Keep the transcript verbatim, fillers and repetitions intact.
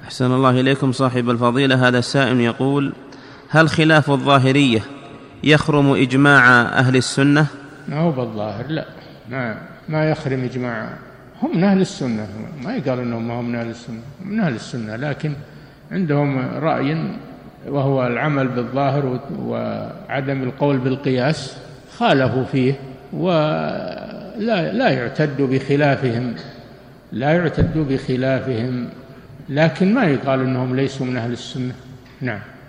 أحسن الله إليكم صاحب الفضيلة. هذا السائل يقول: هل خلاف الظاهرية يخرم إجماع أهل السنة؟ ما هو بالظاهر، لا، ما, ما يخرم إجماع، هم من أهل السنة، ما يقال أنهم هم من أهل السنة، من أهل السنة، لكن عندهم رأي وهو العمل بالظاهر وعدم القول بالقياس، خالفوا فيه، ولا لا يعتد بخلافهم، لا يعتد بخلافهم، لكن ما يقال أنهم ليسوا من أهل السنة. نعم.